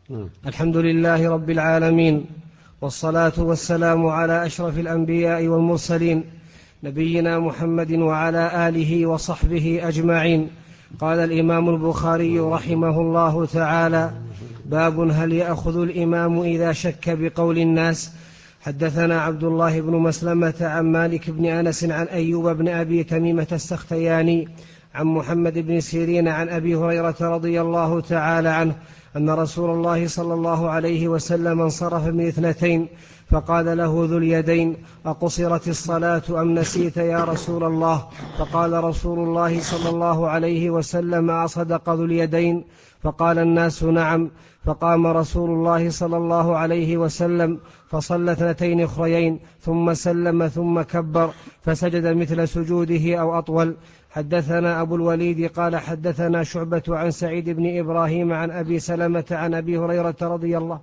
الحمد لله رب العالمين، والصلاة والسلام على أشرف الأنبياء والمرسلين، نبينا محمد وعلى آله وصحبه أجمعين. قال الإمام البخاري رحمه الله تعالى: باب هل يأخذ الإمام إذا شك بقول الناس. حدثنا عبد الله بن مسلمة عن مالك بن أنس عن أيوب بن أبي تميمة السختياني عن محمد بن سيرين عن أبي هريرة رضي الله تعالى عنه أن رسول الله صلى الله عليه وسلم انصرف من اثنتين فقال له ذو اليدين: أقصرت الصلاة أم نسيت يا رسول الله؟ فقال رسول الله صلى الله عليه وسلم: أصدق ذو اليدين؟ فقال الناس: نعم. فقام رسول الله صلى الله عليه وسلم فصلى اثنتين أخريين ثم سلم ثم كبر فسجد مثل سجوده أو أطول. حدثنا أبو الوليد قال حدثنا شعبة عن سعيد بن إبراهيم عن أبي سلمة عن أبي هريرة رضي الله.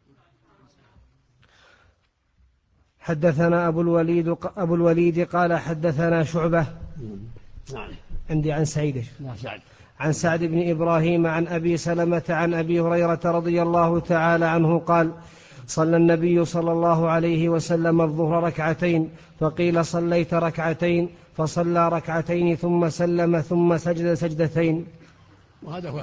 حدثنا أبو الوليد قال حدثنا شعبة عندي عن سعد بن إبراهيم عن أبي سلمة عن أبي هريرة رضي الله تعالى عنه قال: صلى النبي صلى الله عليه وسلم الظهر ركعتين، فقيل: صليت ركعتين؟ فصلى ركعتين ثم سلم ثم سجد سجدتين. وهذا هو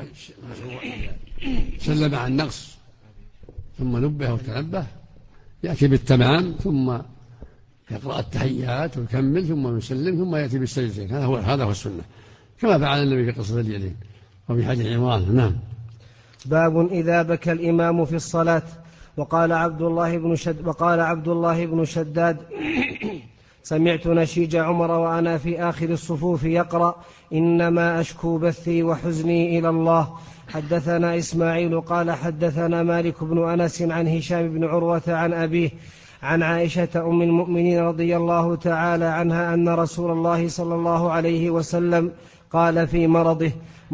سلم عن نقص ثم نبه وتنبه، يأتي بالتمام ثم يقرأ التحيات ويكمل ثم يسلم ثم يأتي بالسجدتين. هذا هو السنة، كما فعل النبي في قصة اليدين وفي حديث عمران. نعم. باب إذا بكى الإمام في الصلاة. وقال عبد الله بن شداد: سمعت نشيج عمر وأنا في آخر الصفوف يقرأ: إنما أشكو بثي وحزني إلى الله. حدثنا إسماعيل قال حدثنا مالك بن أنس عن هشام بن عروة عن أبيه عن عائشة أم المؤمنين رضي الله تعالى عنها أن رسول الله صلى الله عليه وسلم قال في مرضه: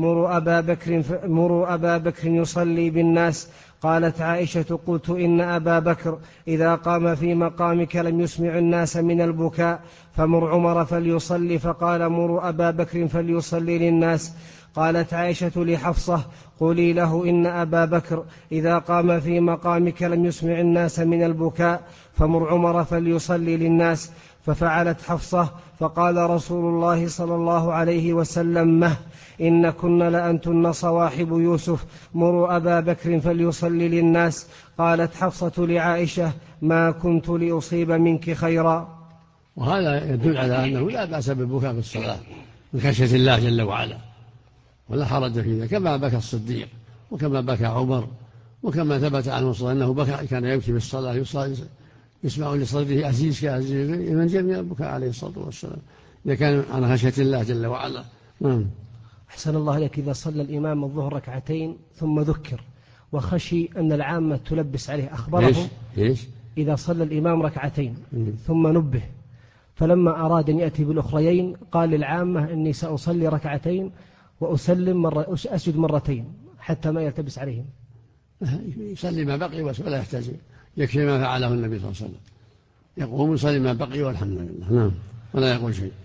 مروا أبا بكر يصلي بالناس. قالت عائشة: قلت إن أبا بكر إذا قام في مقامك لم يسمع الناس من البكاء، فمر عمر فليصلي. فقال: مروا أبا بكر فليصلي للناس. قالت عائشة لحفصة: قولي له إن أبا بكر إذا قام في مقامك لم يسمع الناس من البكاء، فمر عمر فليصلي للناس. ففعلت حفصة، فقال رسول الله صلى الله عليه وسلم: مه، إن كن لأنتن صواحب يوسف، مروا أبا بكر فليصلي للناس. قالت حفصة لعائشة: ما كنت لأصيب منك خيرا. وهذا يدل على أنه لا بأس بالبكاء في الصلاة من خشية الله جل وعلا، ولا حرج في ذلك، كما بكى الصديق وكما بكى عمر، وكما ثبت عنه صلى الله عليه وسلم أنه كان يبكي في الصلاة يسمع لصدره أزيز كأزيز من جميع البكاء عليه الصلاة والسلام، إذا كان عن خشية الله جل وعلا. أحسن الله لك. إذا صلى الإمام الظهر ركعتين ثم ذكر وخشي أن العامة تلبس عليه، أخبرهم إذا صلى الإمام ركعتين ثم نبه، فلما أراد أن يأتي بالأخريين قال للعامة: إني سأصلي ركعتين وأسلم أسجد مرتين حتى ما يلتبس عليهم. يصلي ما بقي ولا يحتاج، يكفي ما فعله النبي صلى الله عليه وسلم، يقوم يصلي ما بقي والحمد لله. نعم، ولا يقول شيء.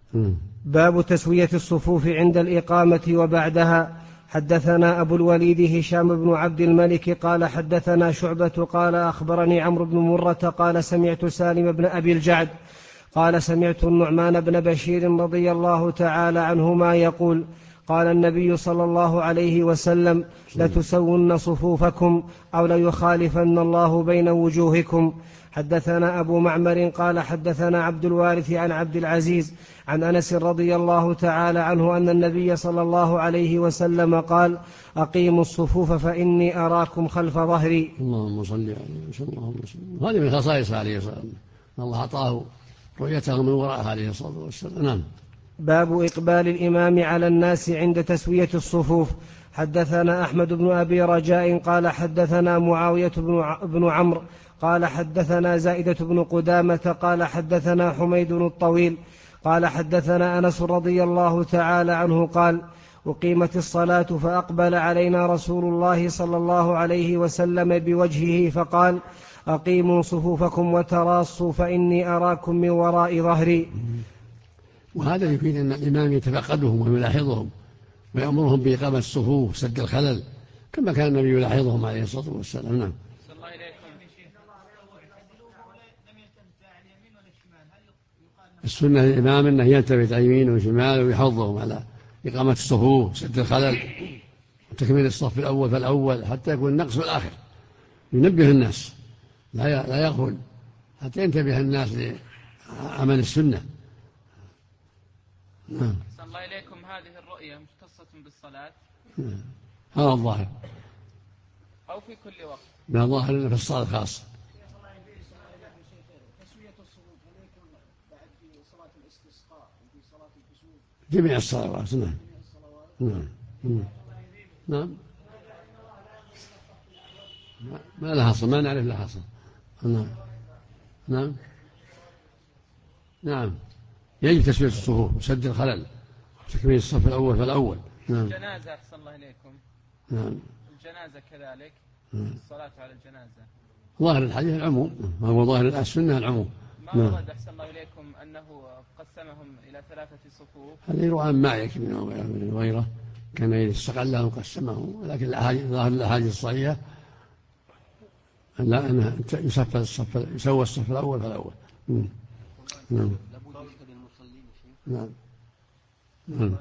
باب تسوية الصفوف عند الإقامة وبعدها. حدثنا أبو الوليد هشام بن عبد الملك قال حدثنا شعبة قال أخبرني عمرو بن مرة قال سمعت سالم بن أبي الجعد قال سمعت النعمان بن بشير رضي الله تعالى عنهما يقول: قال النبي صلى الله عليه وسلم: لتسون صفوفكم أو ليخالفن الله بين وجوهكم. حدثنا أبو معمر قال حدثنا عبد الوارث عن عبد العزيز عن أنس رضي الله تعالى عنه أن النبي صلى الله عليه وسلم قال: أقيموا الصفوف فإني أراكم خلف ظهري. اللهم صل عليه وسلم. هذه من خصائص عليه الصلاة والسلام، الله أعطاه رؤيته من وراء عليه الصلاة والسلام. نعم. باب إقبال الإمام على الناس عند تسوية الصفوف. حدثنا أحمد بن أبي رجاء قال حدثنا معاوية بن عمرو قال حدثنا زائدة بن قدامة قال حدثنا حميد الطويل قال حدثنا أنس رضي الله تعالى عنه قال: أقيمت الصلاة فأقبل علينا رسول الله صلى الله عليه وسلم بوجهه فقال: أقيموا صفوفكم وتراصوا فإني أراكم من وراء ظهري. وهذا يفيد أن الإمام يتفقدهم ويلاحظهم ويأمرهم بإقامة الصفوف سد الخلل كما كان النبي يلاحظهم عليه الصلاة والسلام. نعم. السنة للإمام أنه يلتفت يمين وشمال ويحضهم على إقامة الصفوف، سد الخلل، وتكميل الصف الأول فالأول حتى يكون النقص في الآخر، ينبه الناس لا يغفل حتى ينتبه الناس لعمل السنة. نعم. أحسن الله إليكم، هذه الرؤية مختصة بالصلاة؟ هذا الظاهر، أو في كل وقت؟ لا، ظاهر أنه في الصلاة خاصة. جميع الصلوات. نعم. نعم. نعم. ما لها حصر، ما نعرف لها حصر. نعم. نعم. نعم. يجب تسوية الصفوف وسد الخلل، تكميل الصف الأول فالأول. نعم. الجنازة أحسن الله إليكم. نعم. الجنازة كذلك. الصلاة على الجنازة ظاهر الحديث العموم، وهو ظاهر السنة العموم. ما ورد أحسن الله إليكم أنه قسمهم إلى 3 صفوف. هذا يروى عن مالك من غيره كان إذا استقلهم قسمهم، لكن ظاهر الأحاديث الصحيحة لا، أنها يسوى الصف الأول فالأول. نعم. نعم. نعم. نعم.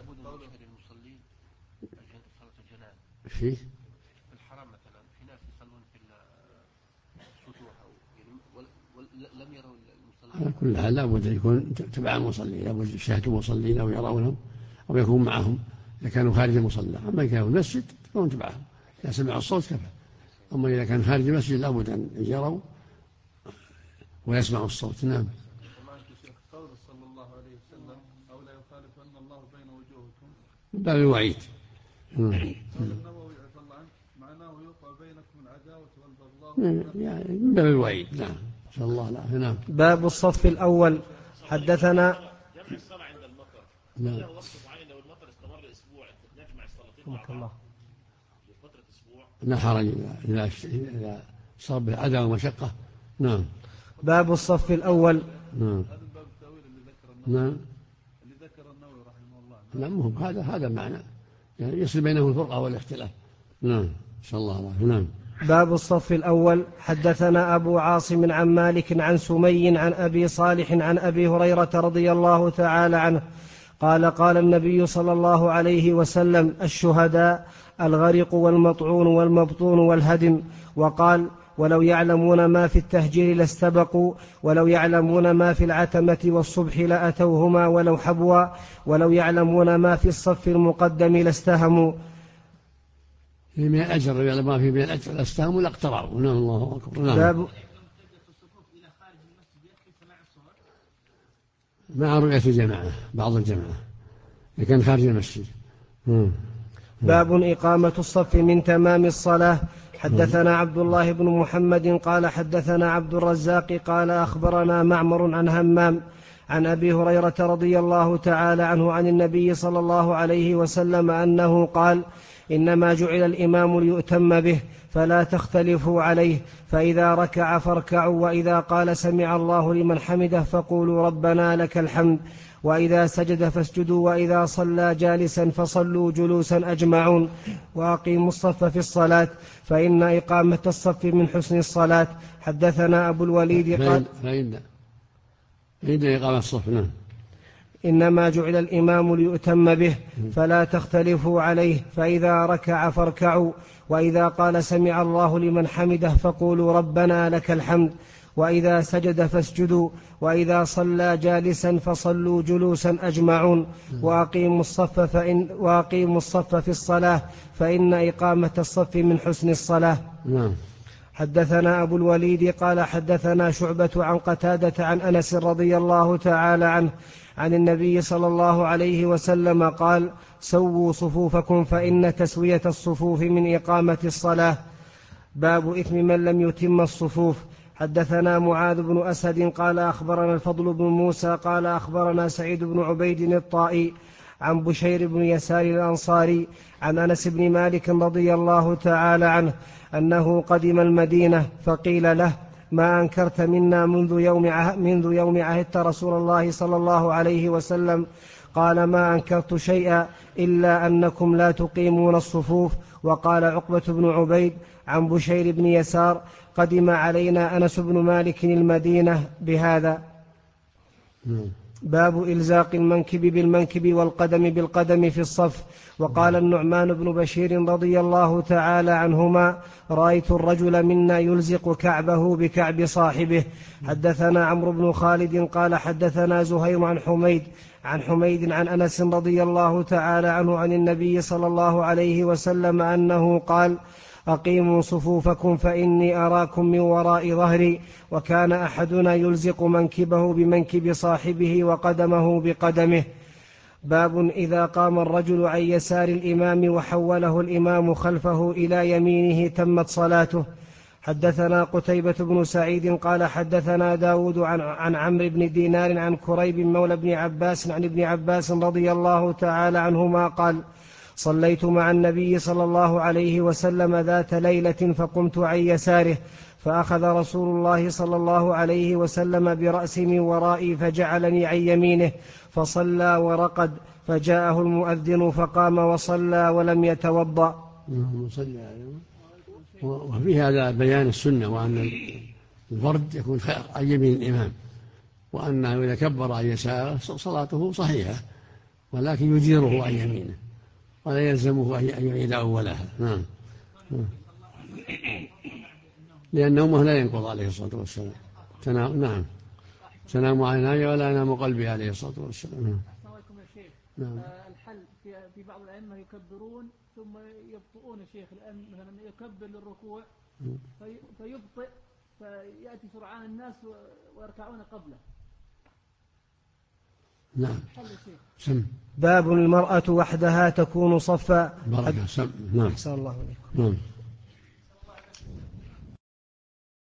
في الحرم مثلا في ناس يصلون في السطوح لم يروا المصلين. على كل حال لابد أن يكون تبع المصلين، لابد يشاهدوا المصلين أو يرونهم أو يكون معهم إذا كانوا خارج المصلى. أما إذا كانوا المسجد يكون تبعهم، إذا سمعوا الصوت كفى. أما إذا كان خارج المسجد لابد أن يروا ويسمعوا الصوت. نعم. قول صلى الله عليه وسلم أو لا يخالف أن الله بين وجوهكم من باب الوعيد. قال النووي رضي الله عنه معناه يوقع بينكم العداوة والبغضاء، يعني من باب الوعيد. نعم. إن شاء الله. لا. نعم. باب الصف الأول. حدثنا جمع الصلاة عند المطر. نعم. له وقت معين لو المطر استمر أسبوع نجمع الصلاتين مع بعض لفترة أسبوع. لا حرج إذا صار بالعداوة ومشقة. نعم. باب الصف الأول. نعم. هذا الباب التأويل اللي ذكر النووي. نعم. اللي ذكر النووي رحمه الله. نعم. هذا معنى يعني يصل بينه الفرقة والاختلاف. نعم. إن شاء الله. نعم. باب الصف الأول. حدثنا أبو عاصم عن مالك عن سمي عن أبي صالح عن أبي هريرة رضي الله تعالى عنه قال قال النبي صلى الله عليه وسلم: الشهداء الغرق والمطعون والمبطون والهدم. وقال: ولو يعلمون ما في التهجير لاستبقوا، ولو يعلمون ما في العتمة والصبح لأتوهما ولو حبوا، ولو يعلمون ما في الصف المقدم لاستهموا. في من الأجر يعلم ما في من الأجر لاستهموا لاقترعوا. نعم. الله أكبر. نعم. مع رؤية الجماعة، بعض الجماعة إذا كان خارج المسجد. باب إقامة الصف من تمام الصلاة. حدثنا عبد الله بن محمد قال حدثنا عبد الرزاق قال أخبرنا معمر عن همام عن أبي هريرة رضي الله تعالى عنه عن النبي صلى الله عليه وسلم أنه قال: إنما جعل الإمام ليؤتم به فلا تختلفوا عليه، فإذا ركع فاركعوا، وإذا قال سمع الله لمن حمده فقولوا ربنا لك الحمد، وإذا سجد فاسجدوا، وإذا صلى جالسا فصلوا جلوسا أجمعون، وأقيموا الصف في الصلاة فإن إقامة الصف من حسن الصلاة. حدثنا أبو الوليد قال: فإن إقامة الصف. نعم. إنما جعل الإمام ليؤتم به فلا تختلفوا عليه، فإذا ركع فاركعوا، وإذا قال سمع الله لمن حمده فقولوا ربنا لك الحمد، وإذا سجد فاسجدوا، وإذا صلى جالسا فصلوا جلوسا أجمعون، وأقيموا الصف في الصلاة فإن إقامة الصف من حسن الصلاة. حدثنا أبو الوليد قال حدثنا شعبة عن قتادة عن أنس رضي الله تعالى عنه عن النبي صلى الله عليه وسلم قال: سووا صفوفكم فإن تسوية الصفوف من إقامة الصلاة. باب إثم من لم يتم الصفوف. حدثنا معاذ بن أسد قال أخبرنا الفضل بن موسى قال أخبرنا سعيد بن عبيد الطائي عن بشير بن يسار الأنصاري عن أنس بن مالك رضي الله تعالى عنه أنه قدم المدينة فقيل له: ما أنكرت منا منذ يوم عهدت رسول الله صلى الله عليه وسلم؟ قال: ما أنكرت شيئا إلا أنكم لا تقيمون الصفوف وقال عقبة بن عبيد عن بشير بن يسار قدم علينا أنس بن مالك المدينة بهذا. باب إلزاق المنكب بالمنكب والقدم بالقدم في الصف. وقال النعمان بن بشير رضي الله تعالى عنهما رأيت الرجل منا يلزق كعبه بكعب صاحبه. حدثنا عمرو بن خالد قال حدثنا زهير عن حميد عن أنس رضي الله تعالى عنه عن النبي صلى الله عليه وسلم أنه قال أقيموا صفوفكم فإني أراكم من وراء ظهري. وكان أحدنا يلزق منكبه بمنكب صاحبه وقدمه بقدمه. باب إذا قام الرجل عن يسار الإمام وحوله الإمام خلفه إلى يمينه تمت صلاته. حدثنا قتيبة بن سعيد قال حدثنا داود عن عمرو بن دينار عن كريب مولى بن عباس عن ابن عباس رضي الله تعالى عنهما قال صليت مع النبي صلى الله عليه وسلم ذات ليلة فقمت عن يساره فأخذ رسول الله صلى الله عليه وسلم برأسي من ورائي فجعلني عن يمينه فصلى ورقد فجاءه المؤذن فقام وصلى ولم يتوضأ. وفي هذا بيان السنة وأن الفرد يكون عن يمين الإمام، وأنه إذا كبر عن يساره صلاته صحيحة، ولكن يجيره عن يمينه ولا يلزمه أن يعيد أولها. نعم. لأن نومه لا ينقض عليه الصلاة والسلام. نعم، تنام عيناي ولا ينام قلبي عليه الصلاة والسلام. السلام عليكم يا شيخ. نعم. الحل في بعض الأئمة يكبرون ثم يبطئون يا شيخ، الآن مثلا يكبر للركوع فيبطئ فيأتي سرعان الناس ويركعون قبله. نعم. سم. باب المرأة وحدها تكون صفا. بركة. نعم. أحسن الله عليكم. نعم.